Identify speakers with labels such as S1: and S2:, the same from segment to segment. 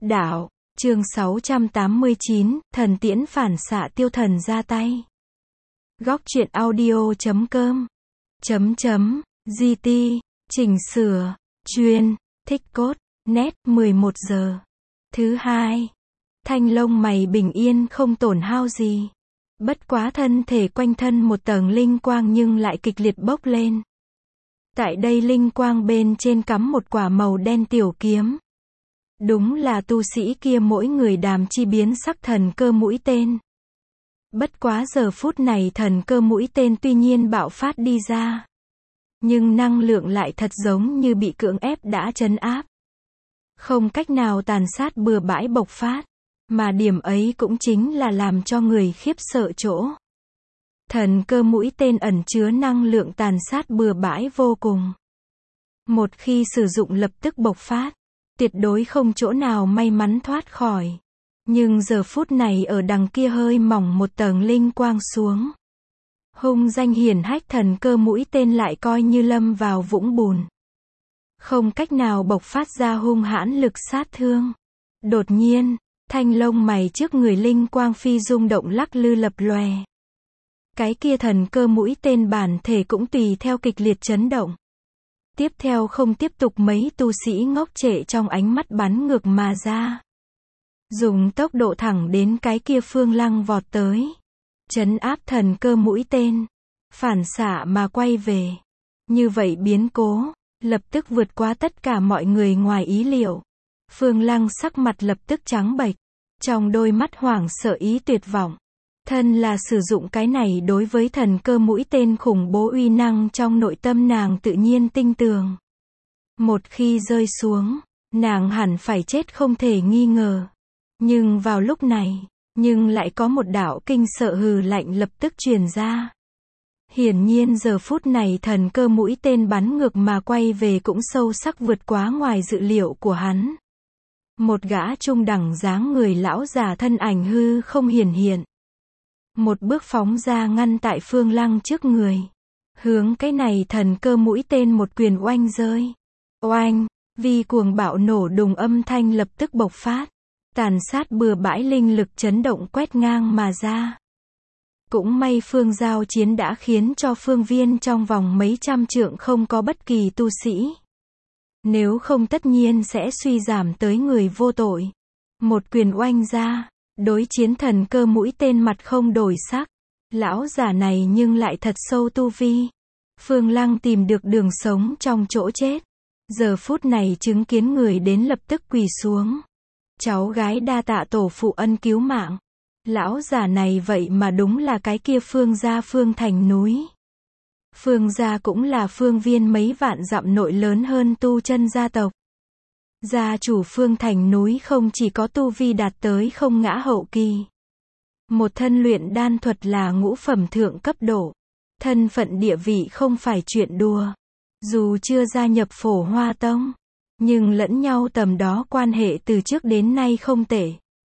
S1: Đạo, chương 689, thần tiễn phản xạ tiêu thần ra tay. Góc truyện audio.com GT, chỉnh sửa, chuyên, thích cốt, nét, 11 giờ. Thứ hai, thanh lông mày bình yên không tổn hao gì. Bất quá thân thể quanh thân một tầng linh quang nhưng lại kịch liệt bốc lên. Tại đây linh quang bên trên cắm một quả màu đen tiểu kiếm. Đúng là tu sĩ kia mỗi người đàm chi biến sắc thần cơ mũi tên. Bất quá giờ phút này thần cơ mũi tên tuy nhiên bạo phát đi ra. Nhưng năng lượng lại thật giống như bị cưỡng ép đã trấn áp. Không cách nào tàn sát bừa bãi bộc phát. Mà điểm ấy cũng chính là làm cho người khiếp sợ chỗ. Thần cơ mũi tên ẩn chứa năng lượng tàn sát bừa bãi vô cùng. Một khi sử dụng lập tức bộc phát. Tuyệt đối không chỗ nào may mắn thoát khỏi. Nhưng giờ phút này ở đằng kia hơi mỏng một tầng linh quang xuống. Hung danh hiển hách thần cơ mũi tên lại coi như lâm vào vũng bùn. Không cách nào bộc phát ra hung hãn lực sát thương. Đột nhiên, thanh lông mày trước người linh quang phi rung động lắc lư lập lòe. Cái kia thần cơ mũi tên bản thể cũng tùy theo kịch liệt chấn động. Tiếp theo không tiếp tục mấy tu sĩ ngốc trệ trong ánh mắt bắn ngược mà ra. Dùng tốc độ thẳng đến cái kia Phương Lăng vọt tới. Trấn áp thần cơ mũi tên. Phản xạ mà quay về. Như vậy biến cố, lập tức vượt qua tất cả mọi người ngoài ý liệu. Phương Lăng sắc mặt lập tức trắng bệch. Trong đôi mắt hoảng sợ ý tuyệt vọng. Thân là sử dụng cái này đối với thần cơ mũi tên khủng bố uy năng trong nội tâm nàng tự nhiên tinh tường. Một khi rơi xuống, nàng hẳn phải chết không thể nghi ngờ. Nhưng vào lúc này, nhưng lại có một đạo kinh sợ hừ lạnh lập tức truyền ra. Hiển nhiên giờ phút này thần cơ mũi tên bắn ngược mà quay về cũng sâu sắc vượt quá ngoài dự liệu của hắn. Một gã trung đẳng dáng người lão già thân ảnh hư không hiển hiện. Một bước phóng ra ngăn tại Phương Lăng trước người. Hướng cái này thần cơ mũi tên một quyền oanh rơi. Oanh, vì cuồng bạo nổ đùng âm thanh lập tức bộc phát. Tàn sát bừa bãi linh lực chấn động quét ngang mà ra. Cũng may phương giao chiến đã khiến cho phương viên trong vòng mấy trăm trượng không có bất kỳ tu sĩ. Nếu không tất nhiên sẽ suy giảm tới người vô tội. Một quyền oanh ra. Đối chiến thần cơ mũi tên mặt không đổi sắc. Lão giả này nhưng lại thật sâu tu vi. Phương Lăng tìm được đường sống trong chỗ chết. Giờ phút này chứng kiến người đến lập tức quỳ xuống. Cháu gái đa tạ tổ phụ ân cứu mạng. Lão giả này vậy mà đúng là cái kia Phương gia Phương Thành núi. Phương gia cũng là phương viên mấy vạn dặm nội lớn hơn tu chân gia tộc. Gia chủ Phương Thành núi không chỉ có tu vi đạt tới không ngã hậu kỳ. Một thân luyện đan thuật là ngũ phẩm thượng cấp độ. Thân phận địa vị không phải chuyện đùa. Dù chưa gia nhập Phổ Hoa Tông, nhưng lẫn nhau tầm đó quan hệ từ trước đến nay không tệ.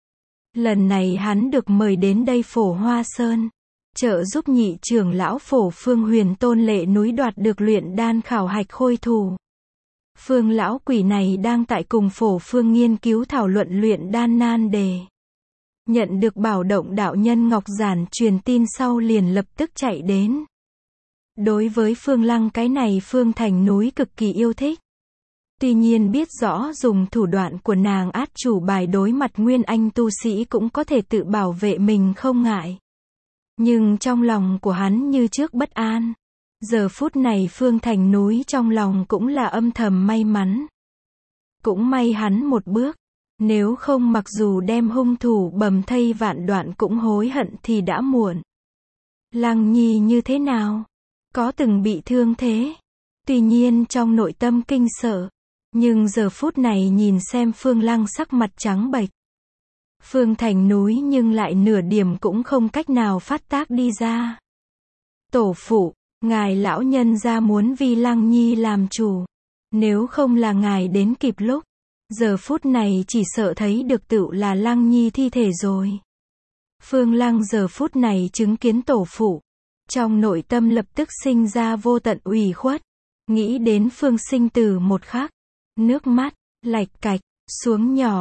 S1: Lần này hắn được mời đến đây Phổ Hoa Sơn, trợ giúp nhị trưởng lão Phổ Phương Huyền Tôn Lệ núi đoạt được luyện đan khảo hạch khôi thủ. Phương lão quỷ này đang tại cùng Phổ Phương nghiên cứu thảo luận luyện đan nan đề. Nhận được Bảo Động đạo nhân Ngọc Giản truyền tin sau liền lập tức chạy đến. Đối với Phương Lăng cái này Phương Thành núi cực kỳ yêu thích. Tuy nhiên biết rõ dùng thủ đoạn của nàng át chủ bài đối mặt nguyên anh tu sĩ cũng có thể tự bảo vệ mình không ngại. Nhưng trong lòng của hắn như trước bất an. Giờ phút này Phương Thành núi trong lòng cũng là âm thầm may mắn. Cũng may hắn một bước. Nếu không mặc dù đem hung thủ bầm thây vạn đoạn cũng hối hận thì đã muộn. Lăng Nhi như thế nào? Có từng bị thương thế? Tuy nhiên trong nội tâm kinh sợ. Nhưng giờ phút này nhìn xem Phương Lăng sắc mặt trắng bệch. Phương Thành núi nhưng lại nửa điểm cũng không cách nào phát tác đi ra. Tổ phụ, ngài lão nhân gia muốn vì Lăng Nhi làm chủ. Nếu không là ngài đến kịp lúc. Giờ phút này chỉ sợ thấy được tựu là Lăng Nhi thi thể rồi. Phương Lăng giờ phút này chứng kiến tổ phụ. Trong nội tâm lập tức sinh ra vô tận ủy khuất. Nghĩ đến Phương sinh từ một khắc. Nước mắt, lạch cạch, xuống nhỏ.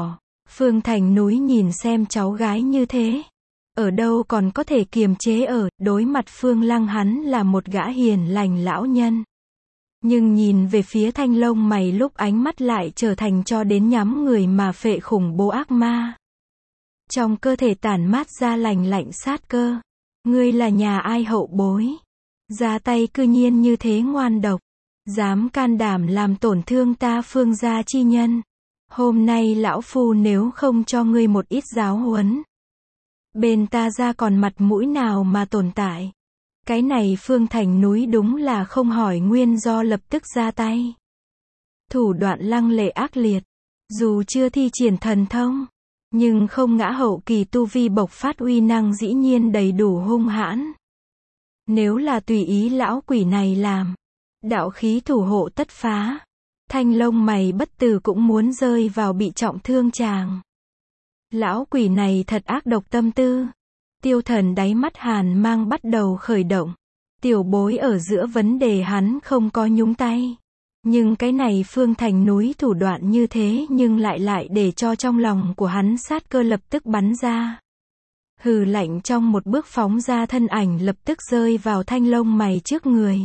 S1: Phương Thành Núi nhìn xem cháu gái như thế, ở đâu còn có thể kiềm chế ở, đối mặt Phương Lăng hắn là một gã hiền lành lão nhân. Nhưng nhìn về phía Thanh lông mày lúc ánh mắt lại trở thành cho đến nhắm người mà phệ khủng bố ác ma. Trong cơ thể tản mát ra lành lạnh sát cơ. Ngươi là nhà ai hậu bối? Ra tay cư nhiên như thế ngoan độc. Dám can đảm làm tổn thương ta Phương gia chi nhân. Hôm nay lão phu nếu không cho ngươi một ít giáo huấn. Bên ta ra còn mặt mũi nào mà tồn tại. Cái này Phương Thành Núi đúng là không hỏi nguyên do lập tức ra tay. Thủ đoạn lăng lệ ác liệt. Dù chưa thi triển thần thông, nhưng không ngã hậu kỳ tu vi bộc phát uy năng dĩ nhiên đầy đủ hung hãn. Nếu là tùy ý lão quỷ này làm, đạo khí thủ hộ tất phá. Thanh lông mày bất tử cũng muốn rơi vào bị trọng thương chàng. Lão quỷ này thật ác độc tâm tư. Tiêu Thần đáy mắt hàn mang bắt đầu khởi động. Tiểu bối ở giữa vấn đề hắn không có nhúng tay. Nhưng cái này Phương Thành Núi thủ đoạn như thế nhưng lại để cho trong lòng của hắn sát cơ lập tức bắn ra. Hừ lạnh trong một bước phóng ra thân ảnh lập tức rơi vào Thanh lông mày trước người.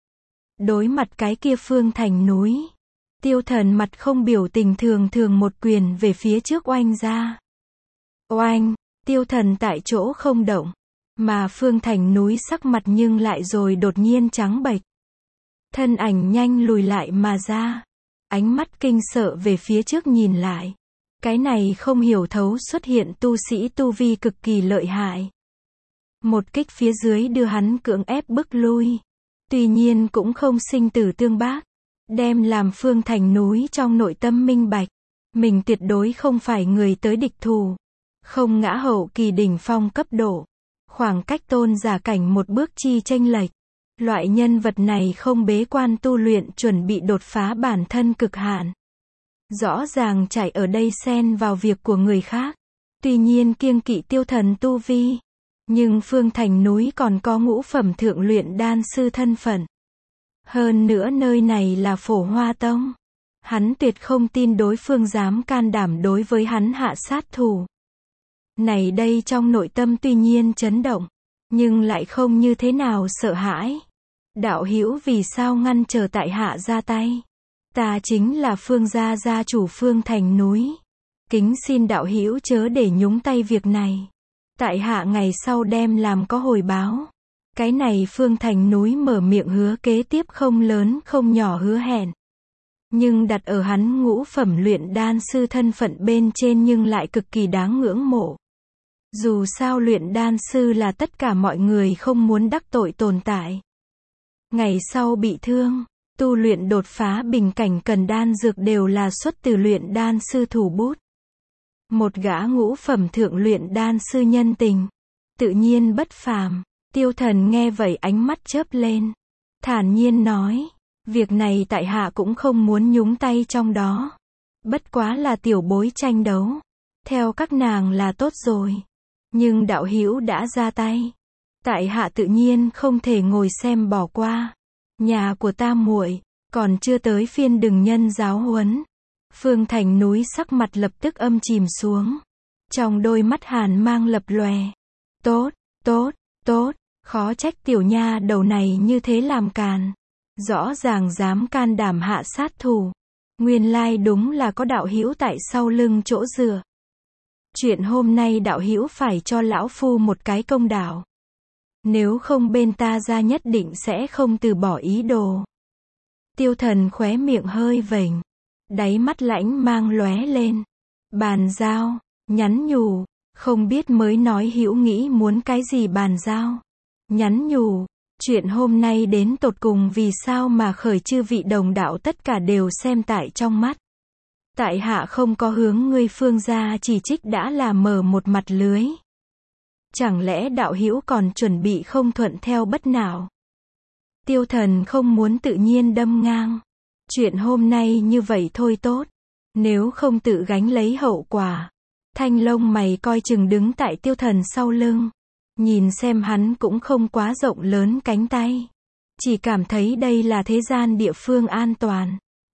S1: Đối mặt cái kia Phương Thành Núi, Tiêu Thần mặt không biểu tình thường một quyền về phía trước oanh ra. Oanh, Tiêu Thần tại chỗ không động, mà Phương Thành Núi sắc mặt nhưng lại rồi đột nhiên trắng bệch. Thân ảnh nhanh lùi lại mà ra, ánh mắt kinh sợ về phía trước nhìn lại. Cái này không hiểu thấu xuất hiện tu sĩ tu vi cực kỳ lợi hại. Một kích phía dưới đưa hắn cưỡng ép bức lui. Tuy nhiên cũng không sinh tử tương bác. Đem làm Phương Thành Núi trong nội tâm minh bạch. Mình tuyệt đối không phải người tới địch thù. Không ngã hậu kỳ đỉnh phong cấp độ. Khoảng cách tôn giả cảnh một bước chi chênh lệch. Loại nhân vật này không bế quan tu luyện chuẩn bị đột phá bản thân cực hạn. Rõ ràng chạy ở đây xen vào việc của người khác. Tuy nhiên kiêng kỵ Tiêu Thần tu vi. Nhưng Phương Thành Núi còn có ngũ phẩm thượng luyện đan sư thân phận. Hơn nữa nơi này là Phổ Hoa Tông. Hắn tuyệt không tin đối phương dám can đảm đối với hắn hạ sát thủ. Này đây trong nội tâm tuy nhiên chấn động. Nhưng lại không như thế nào sợ hãi. Đạo hữu vì sao ngăn trở tại hạ ra tay? Ta chính là Phương gia gia chủ Phương Thành Núi. Kính xin đạo hữu chớ để nhúng tay việc này. Tại hạ ngày sau đem làm có hồi báo. Cái này Phương Thành Núi mở miệng hứa kế tiếp không lớn không nhỏ hứa hẹn. Nhưng đặt ở hắn ngũ phẩm luyện đan sư thân phận bên trên nhưng lại cực kỳ đáng ngưỡng mộ. Dù sao luyện đan sư là tất cả mọi người không muốn đắc tội tồn tại. Ngày sau bị thương, tu luyện đột phá bình cảnh cần đan dược đều là xuất từ luyện đan sư thủ bút. Một gã ngũ phẩm thượng luyện đan sư nhân tình, tự nhiên bất phàm. Tiêu Thần nghe vậy ánh mắt chớp lên, thản nhiên nói, việc này tại hạ cũng không muốn nhúng tay trong đó. Bất quá là tiểu bối tranh đấu, theo các nàng là tốt rồi. Nhưng đạo hữu đã ra tay, tại hạ tự nhiên không thể ngồi xem bỏ qua. Nhà của ta muội còn chưa tới phiên đừng nhân giáo huấn. Phương Thành Núi sắc mặt lập tức âm chìm xuống. Trong đôi mắt hàn mang lập lòe. Tốt, khó trách tiểu nha đầu này như thế làm càn. Rõ ràng dám can đảm hạ sát thủ. Nguyên lai đúng là có đạo hữu tại sau lưng chỗ dựa. Chuyện hôm nay đạo hữu phải cho lão phu một cái công đạo. Nếu không bên ta ra nhất định sẽ không từ bỏ ý đồ. Tiêu Thần khóe miệng hơi vểnh, đáy mắt lãnh mang lóe lên. Bàn giao, nhắn nhủ, không biết mới nói hữu nghĩ muốn cái gì bàn giao. Nhắn nhủ, chuyện hôm nay đến tột cùng vì sao mà khởi chư vị đồng đạo tất cả đều xem tại trong mắt. Tại hạ không có hướng ngươi Phương gia chỉ trích đã là mở một mặt lưới. Chẳng lẽ đạo hữu còn chuẩn bị không thuận theo bất nào? Tiêu Thần không muốn tự nhiên đâm ngang. Chuyện hôm nay như vậy thôi tốt. Nếu không tự gánh lấy hậu quả. Thanh lông mày coi chừng đứng tại Tiêu Thần sau lưng. Nhìn xem hắn cũng không quá rộng lớn cánh tay. Chỉ cảm thấy đây là thế gian địa phương an toàn.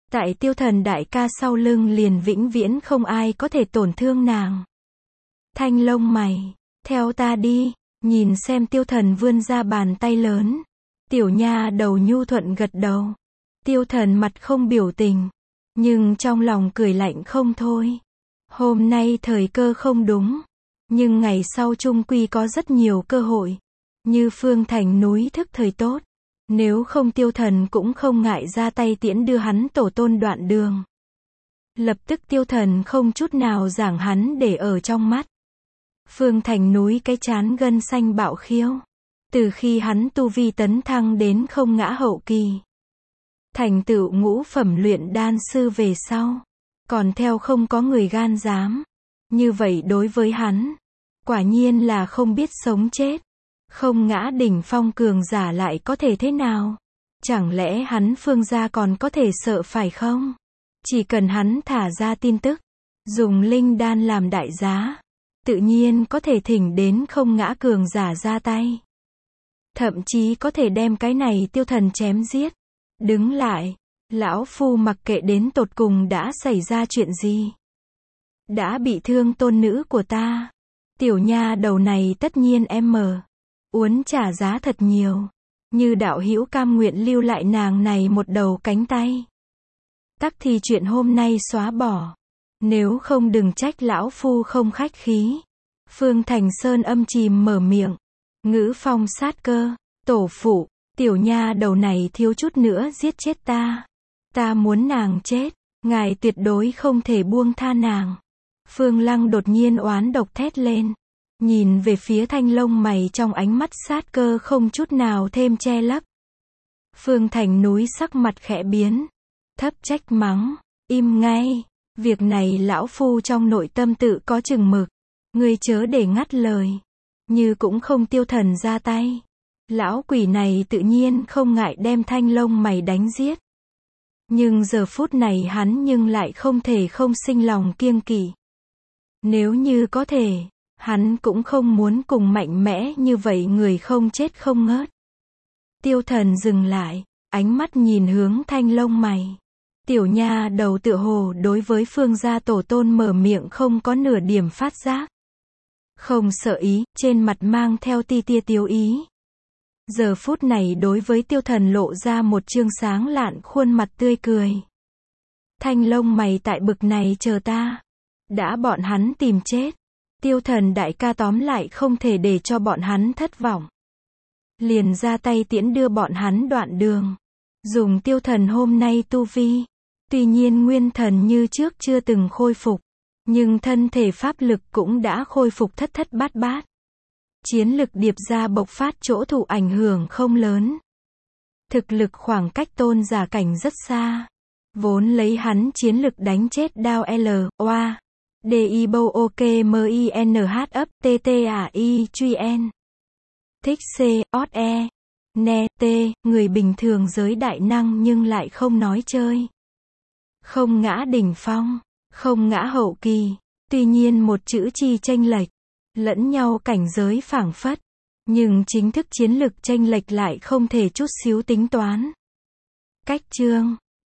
S1: Tại tiêu thần đại ca sau lưng liền vĩnh viễn không ai có thể tổn thương nàng. Thanh lông mày, theo ta đi, nhìn xem tiêu thần vươn ra bàn tay lớn. Tiểu nha đầu nhu thuận gật đầu. Tiêu thần mặt không biểu tình, nhưng trong lòng cười lạnh không thôi. Hôm nay thời cơ không đúng, nhưng ngày sau chung quy có rất nhiều cơ hội. Như Phương Thành núi thức thời tốt. Nếu không tiêu thần cũng không ngại ra tay tiễn đưa hắn tổ tôn đoạn đường. Lập tức tiêu thần không chút nào giảng hắn để ở trong mắt. Phương Thành núi cái chán gân xanh bạo khiêu. Từ khi hắn tu vi tấn thăng đến không ngã hậu kỳ, thành tựu ngũ phẩm luyện đan sư về sau, còn theo không có người gan dám. Như vậy đối với hắn, quả nhiên là không biết sống chết. Không ngã đỉnh phong cường giả lại có thể thế nào? Chẳng lẽ hắn Phương gia còn có thể sợ phải không? Chỉ cần hắn thả ra tin tức, dùng linh đan làm đại giá, tự nhiên có thể thỉnh đến không ngã cường giả ra tay. Thậm chí có thể đem cái này tiêu thần chém giết. Đứng lại, lão phu mặc kệ đến tột cùng đã xảy ra chuyện gì. Đã bị thương tôn nữ của ta. Tiểu nha đầu này tất nhiên em uốn trả giá thật nhiều. Như đạo hữu cam nguyện lưu lại nàng này một đầu cánh tay. Tắc thì chuyện hôm nay xóa bỏ. Nếu không đừng trách lão phu không khách khí. Phương Thành Sơn âm chìm mở miệng. Ngữ phong sát cơ. Tổ phụ, tiểu nha đầu này thiếu chút nữa giết chết ta. Ta muốn nàng chết. Ngài tuyệt đối không thể buông tha nàng. Phương Lăng đột nhiên oán độc thét lên. Nhìn về phía thanh lông mày trong ánh mắt sát cơ không chút nào thêm che lấp. Phương Thành núi sắc mặt khẽ biến. Thấp trách mắng. Im ngay. Việc này lão phu trong nội tâm tự có chừng mực. Ngươi chớ để ngắt lời. Như cũng không tiêu thần ra tay. Lão quỷ này tự nhiên không ngại đem thanh lông mày đánh giết. Nhưng giờ phút này hắn nhưng lại không thể không sinh lòng kiêng kỵ. Nếu như có thể, hắn cũng không muốn cùng mạnh mẽ như vậy người không chết không ngớt. Tiêu thần dừng lại, ánh mắt nhìn hướng thanh lông mày. Tiểu nha đầu tựa hồ đối với Phương gia tổ tôn mở miệng không có nửa điểm phát giác. Không sợ ý, trên mặt mang theo ti tia tiếu ý. Giờ phút này đối với tiêu thần lộ ra một trương sáng lạn khuôn mặt tươi cười. Thanh lông mày tại bực này chờ ta. Đã bọn hắn tìm chết. Tiêu thần đại ca tóm lại không thể để cho bọn hắn thất vọng. Liền ra tay tiễn đưa bọn hắn đoạn đường. Dùng tiêu thần hôm nay tu vi. Tuy nhiên nguyên thần như trước chưa từng khôi phục. Nhưng thân thể pháp lực cũng đã khôi phục thất thất bát bát. Chiến lực điệp ra bộc phát chỗ thụ ảnh hưởng không lớn. Thực lực khoảng cách tôn giả cảnh rất xa. Vốn lấy hắn chiến lực đánh chết đao L, oa. D.I. Bâu OK M.I.N.H ấp T.T.A.I. truy N. Thích C. Ot E. Ne T. Người bình thường giới đại năng nhưng lại không nói chơi. Không ngã đỉnh phong. Không ngã hậu kỳ. Tuy nhiên một chữ chi chênh lệch. Lẫn nhau cảnh giới phảng phất. Nhưng chính thức chiến lực chênh lệch lại không thể chút xíu tính toán. Cách chương